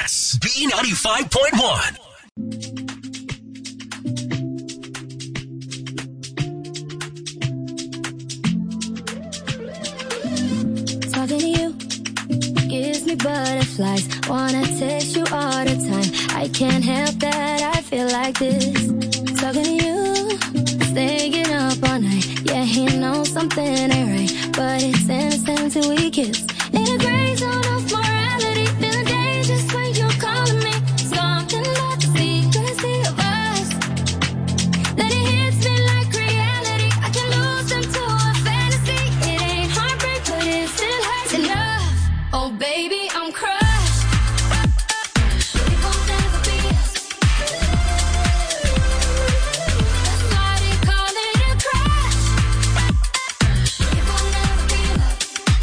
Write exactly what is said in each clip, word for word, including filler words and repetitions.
Yes, B ninety-five point one. Talking to you gives me butterflies. Wanna taste you all the time. I can't help that, I feel like this. Talking to you, staying up all night. Yeah, he knows something ain't right, but it's innocent till we kiss. In a gray zone of morality, feeling dangerous when you're calling me. Something about the secrecy of us, that it hits me like reality. I can lose into a fantasy. It ain't heartbreak, but it still hurts enough. Oh baby, I'm crushed. It won't ever be us. That's why they call it a crush. It won't ever be love.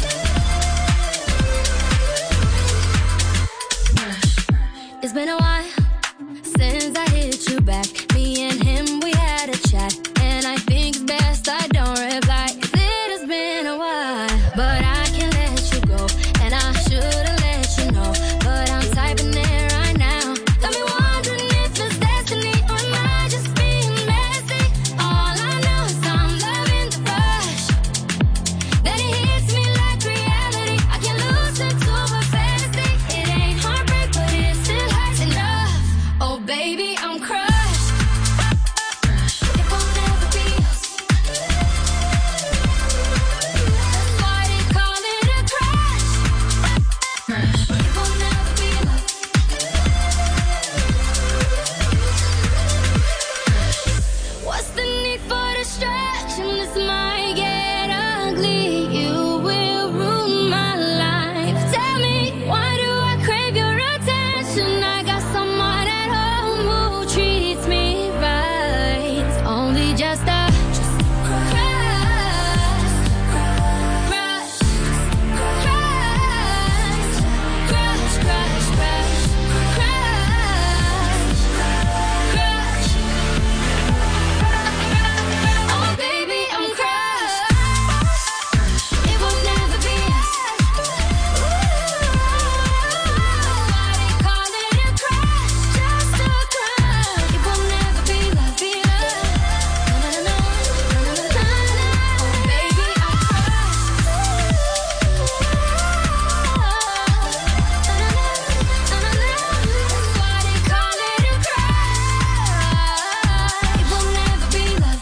It's been a while since I hit you back. Me and him, we had a chat, and I think it's best I don't reply. 'Cause it has been a while, but I can't let you go, and I should've let you know, but I'm typing it right now. Got me wondering if it's destiny, or am I just being messy? All I know is I'm loving the rush, that it hits me like reality. I can lose into a fantasy. It ain't heartbreak, but it still hurts enough. Oh baby, I'm crushed. It won't ever be us. That's why they call it a crush. It won't ever be love. What's the need for distraction? This might get ugly. You will ruin my life. Tell me, why do I crave your attention? I got someone at home who treats me right. It's only just a just crush, crush, crush, crush, crush, crush, crush, crush. Oh baby, I'm crushed. It will never be us. Why they call it a crush? Just a crush. It will never be love, be love. No, no, no, no, no, no, no, no. Oh baby, I'm crushed. No, no, no, no, no, no. That's why they call it a crush. It will never be love.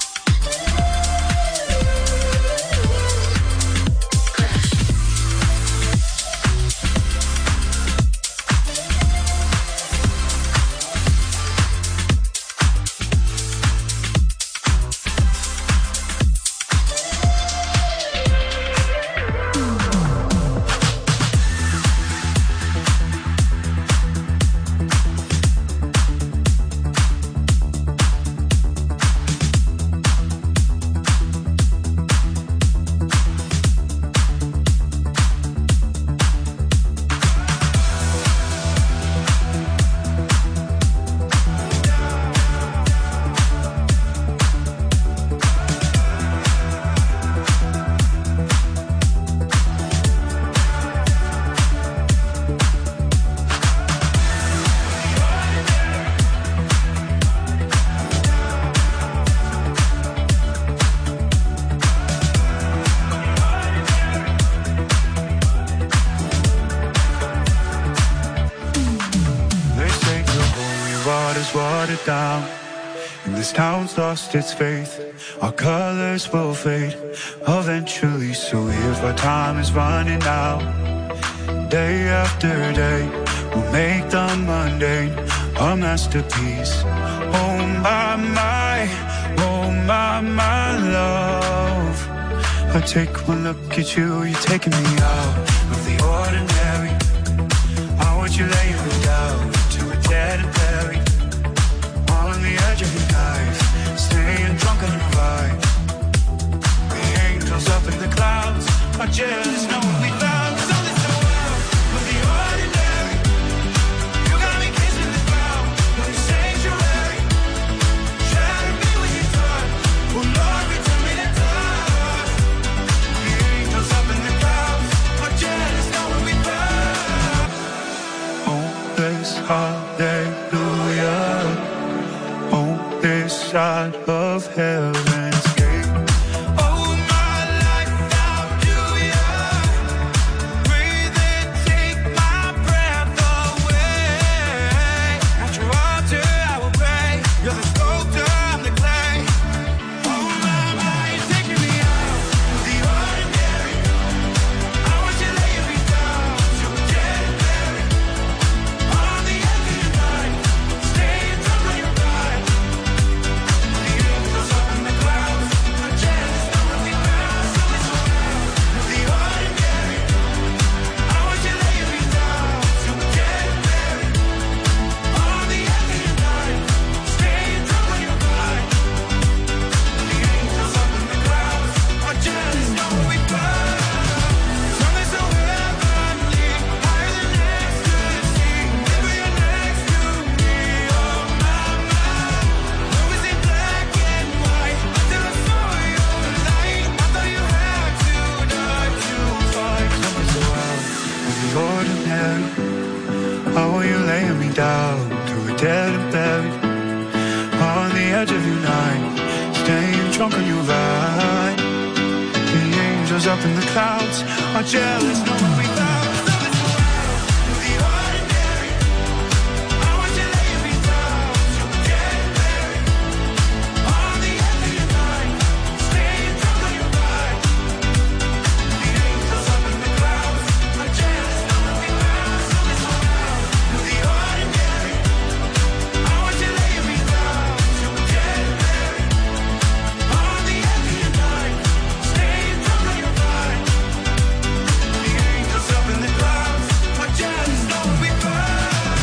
They say the holy water's watered down, and this town's lost its faith. Our colors will fade eventually, so if our time is running out, day after day, we'll make the mundane a masterpiece. Oh my, my, oh my, my love. I take one look at you, you're taking me out of the ordinary. How would you lay me down to a dead and buried, on the edge of your knife, staying drunk on the ride. The angels up in the clouds are jealous, know what we found. So this the world of the ordinary. You got me kissing the ground in the sanctuary. Try to be what you thought. Oh Lord, return me to dust. The angels up in the clouds are jealous, know what we found. Oh, they Jesus, hallelujah. On this side of heaven's gate. Oh, my life, I'll do ya. Breathe and take my breath away. At your altar, I will pray. You're the sculptor, I'm the clay. Oh, my, my, you're taking me out of the ordinary. I want you laying me down to get buried. On the edge of your night, staying drunk on your ride. The angels up in the clouds, are jealous, know what we found. So it's around the ordinary. I want you laying me down to get buried. On the edge of your night, staying drunk on your ride. The angels up in the clouds, are jealous, know what we found. Something so heavenly, higher than ecstasy. Baby, you're next to me, oh my, my. Always in black and white, until I saw your light. I thought you had to die to fight. Something so out of the ordinary. How are you laying me down to a dead and buried? On the edge of your night, staying drunk on your ride. The angels up in the clouds are jealous, know what we found. Something so out of the ordinary. I want you laying me down to get buried. On the edge of your night, staying drunk on your ride. The angels up in the clouds are jealous, know what we found. Something so out of the ordinary. I want you laying me down to get buried. On the edge of your night, staying drunk on your ride. The angels up in the clouds are jealous, know what we found.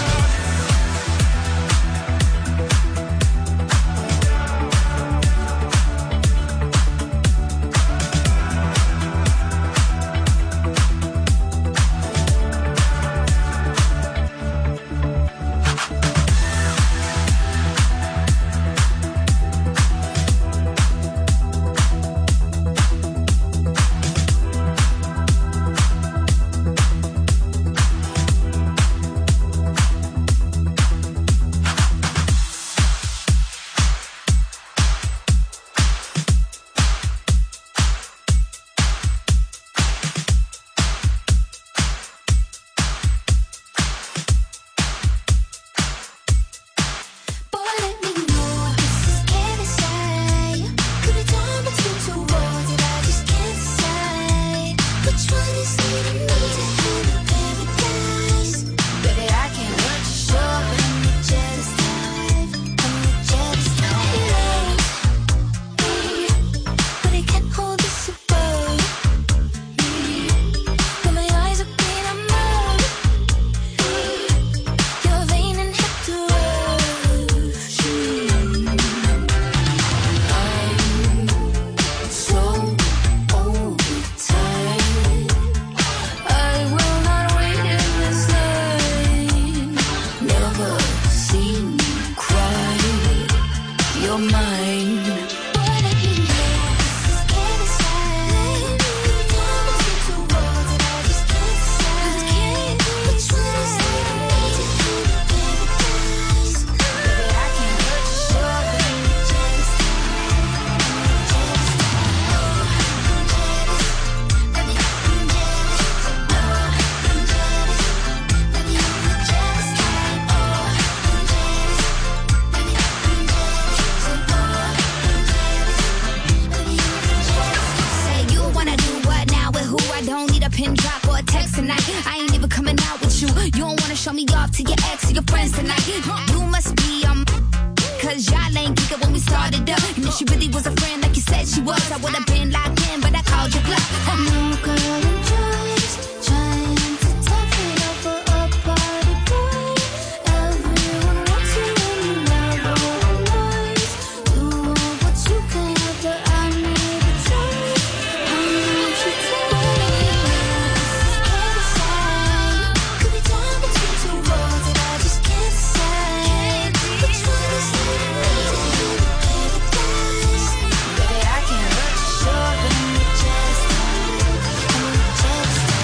Boy, let me know this is scared inside. Could be torn between two worlds that I just can't decide. Which one is leading me to heaven or paradise? Baby, I can't let you show. I'm the jealous type. I'm the jealous type. But I can't hold this above. When my eyes are green, I'm numb. You're vain and hip to rush. I'm so overtired. I will not wait in this line. Never seen you cry. You're mine. Boy, let me know this is scared inside. Could be torn between two worlds that I just can't decide. Which one is leading me to heaven or paradise? Baby, I can't let you show. I'm the jealous type. I'm the jealous type. I'm jealous. Let me, I'm jealous. Oh, I'm jealous. Let me, I'm the jealous type. Oh, I'm jealous. Let me, I'm jealous. Say, oh, I'm jealous. Let me, I'm jealous. Say you wanna do what now with who? I don't need a pin drop or a text tonight. I ain't even coming out with you. You don't wanna show me off to your ex or your friends tonight. You must be um, cause y'all ain't kick it when we started up. And if she really was a friend like you said she was, I would've been locked in, but I called you bluff. No girl, I'm just trying to tough it up for a party boy. Everyone wants you and you never realize. You want what you can have, but I need a choice. I want you to scared inside. Could be torn between two worlds that I just can't decide. Which one is leading me to heaven or paradise? Baby, I can't let you show. I'm the jealous type. I'm the jealous type.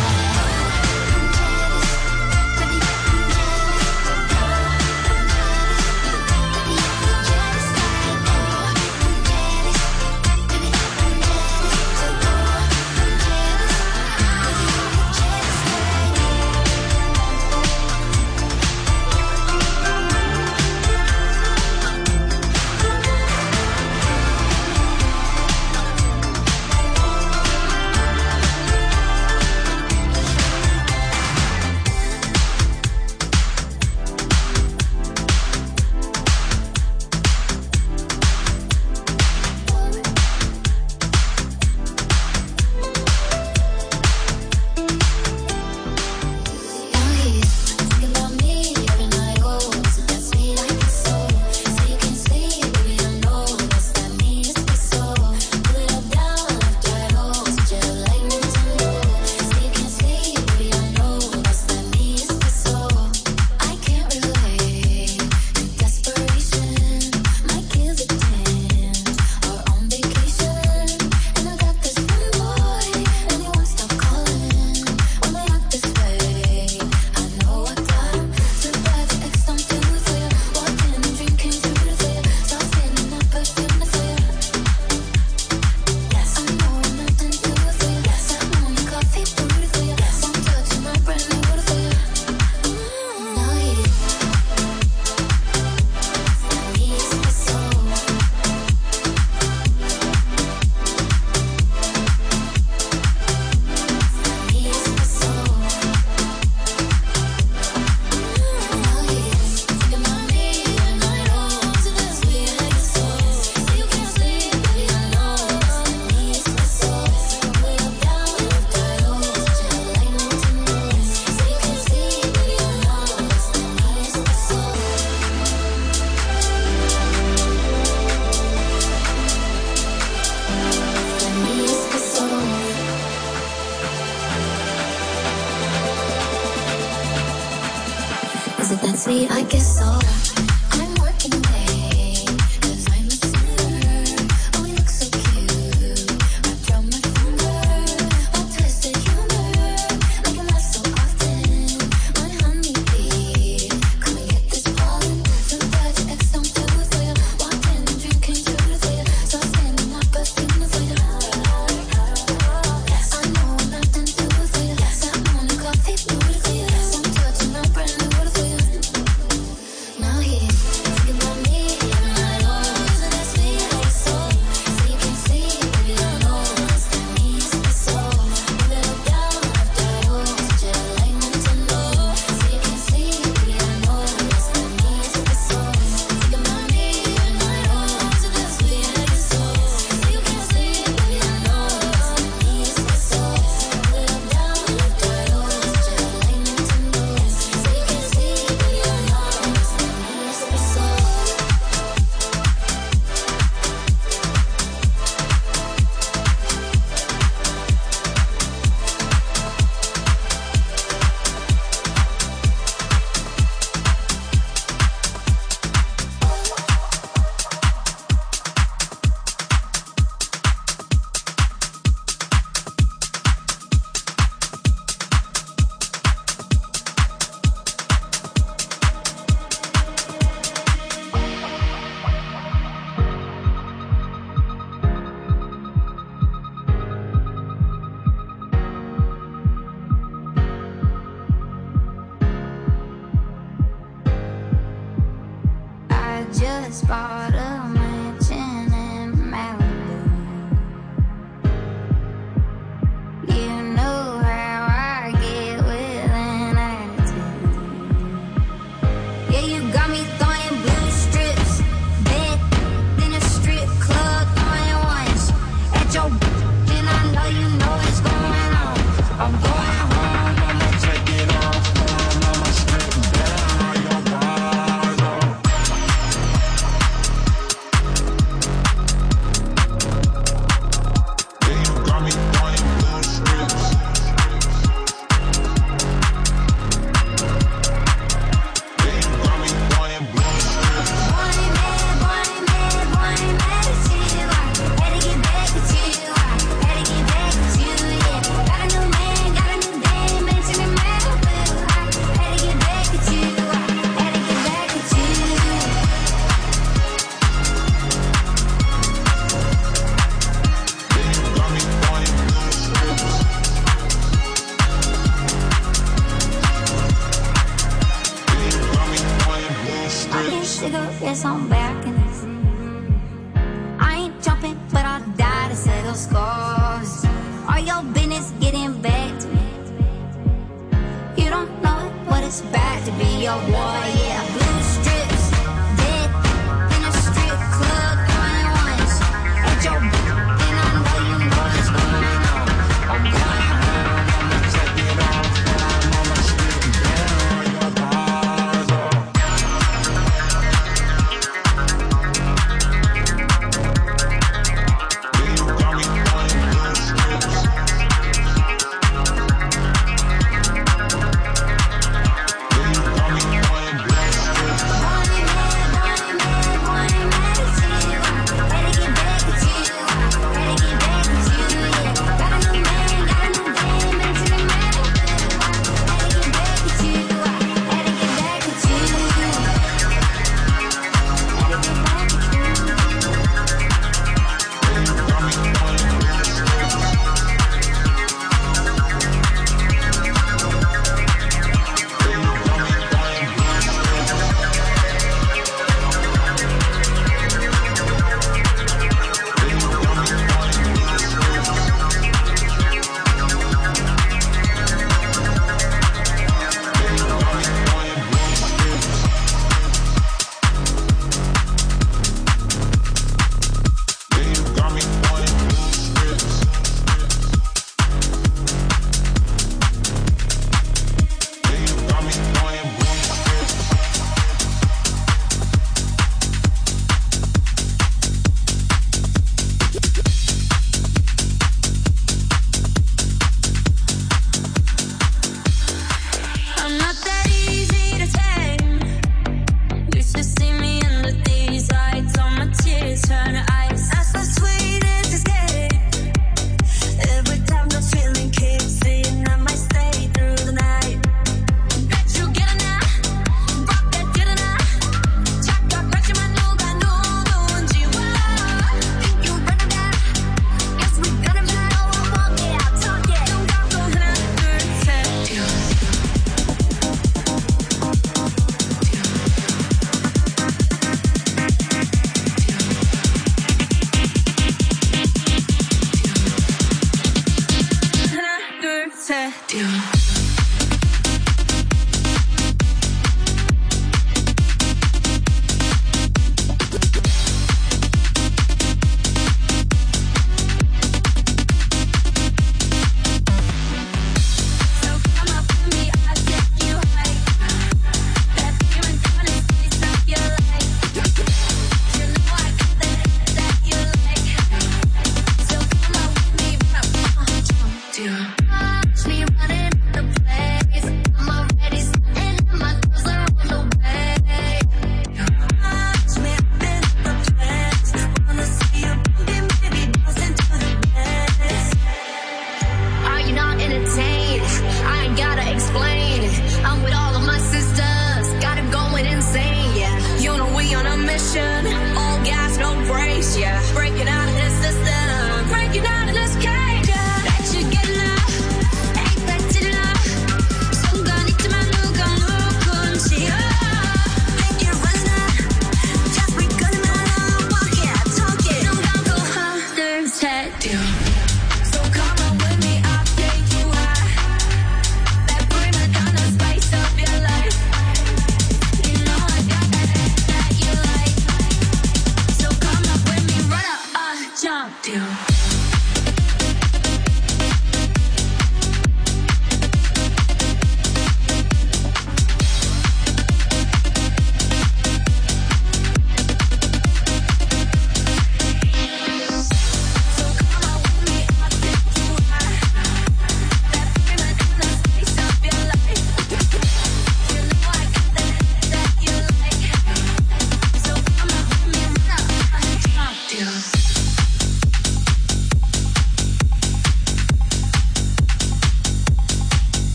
Is it that sweet? I guess so. I'm working away, 'cause I'm a sinner. Oh, you look so cute. I draw my finger, all twisted humor, like I'm not so often. My honeybee, come and get this pollen. So glad your ex don't do it for you. Walked in and drinking through the for you. So standing up, but feeling for you. I know I'm not done through it for you. Got morning coffee, do it for you. I'm touching my brand new for you. Now he's thinking about me and my own. So that's me, I so. So you can see, baby, I know it's that means it's so. Move it up down after all, such a like Nintendo. So you can see, baby, I know it's that means it's so. Thinking about me and my own. So that's me, I so. So you can see, baby, I know it's that means it's so. Move it up down after all, such a like Nintendo. So you can see, baby, I know it's that means it's so. I just bought a mansion in Malibu. You know how I get with an attitude. Yeah, you got me throwing blue strips, bed in a strip club, throwing ones at your and I know you know what's going on. I'm going home, I'ma take it off, I'ma strip down your bars off. Yeah, you got me throwing blue strips. Yeah, you got me throwing blue strips. Boy, man, boy, man, boy, man, it's you. I had to get back at you. I had to get back at you, yeah. Got a new man, got a new dame, mention in Malibu. I had to get back at you. I had to get back at you. Yeah, you got me throwing blue strips. Yeah, you got me throwing blue strips. Cigarettes on back and I ain't jumping, but I'll die to settle scores. All your business getting back to me. You don't know what it's bad to be your boy, yeah. Blue strips, dead in a strip club, throwing ones at your and I know you know what's going on. I'm going home, I'ma take it off, I'ma strip down your bars off. Yeah, you got me throwing blue strips. Yeah, you got me throwing blue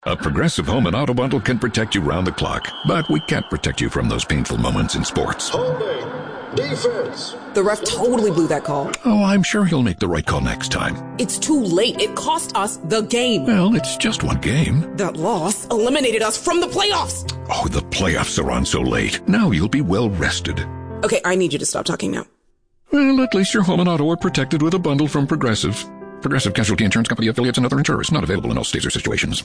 A Progressive Home and Auto Bundle can protect you round the clock, but we can't protect you from those painful moments in sports. Holding. Defense. The ref totally blew that call. Oh, I'm sure he'll make the right call next time. It's too late. It cost us the game. Well, it's just one game. That loss eliminated us from the playoffs. Oh, the playoffs are on so late. Now you'll be well rested. Okay, I need you to stop talking now. Well, at least your home and auto are protected with a bundle from Progressive. Progressive Casualty Insurance Company affiliates and other insurers. Not available in all states or situations.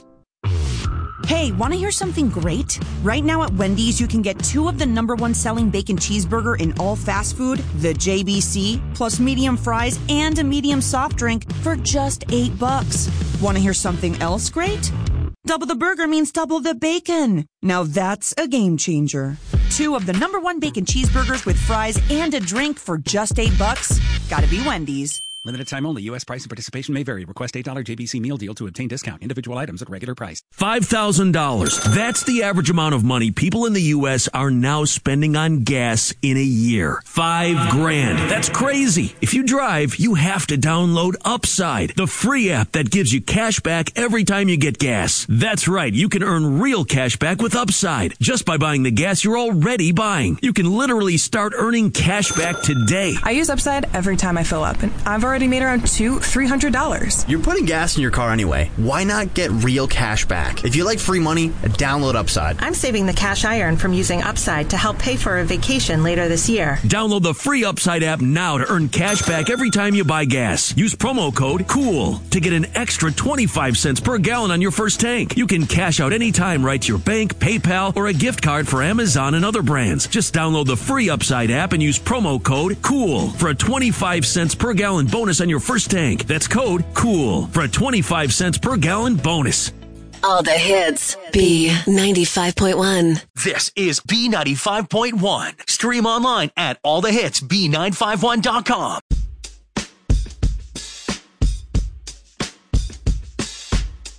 Hey, want to hear something great? Right now at Wendy's, you can get two of the number one selling bacon cheeseburger in all fast food, the J B C, plus medium fries and a medium soft drink for just eight bucks. Want to hear something else great? Double the burger means double the bacon. Now that's a game changer. Two of the number one bacon cheeseburgers with fries and a drink for just eight bucks. Gotta be Wendy's. Limited time only. U S price and participation may vary. Request eight dollars J B C meal deal to obtain discount. Individual items at regular price. five thousand dollars. That's the average amount of money people in the U S are now spending on gas in a year. Five grand. That's crazy. If you drive, you have to download Upside, the free app that gives you cash back every time you get gas. That's right. You can earn real cash back with Upside just by buying the gas you're already buying. You can literally start earning cash back today. I use Upside every time I fill up, and I've already made around two, three hundred dollars. You're putting gas in your car anyway. Why not get real cash back? If you like free money, download Upside. I'm saving the cash I earn from using Upside to help pay for a vacation later this year. Download the free Upside app now to earn cash back every time you buy gas. Use promo code COOL to get an extra twenty-five cents per gallon on your first tank. You can cash out anytime right to your bank, PayPal, or a gift card for Amazon and other brands. Just download the free Upside app and use promo code COOL for a twenty-five cents per gallon bonus on your first tank. That's code COOL for a twenty-five cents per gallon bonus. All the hits. B ninety-five point one. This is B ninety-five point one. Stream online at all the hits B nine five one dot com.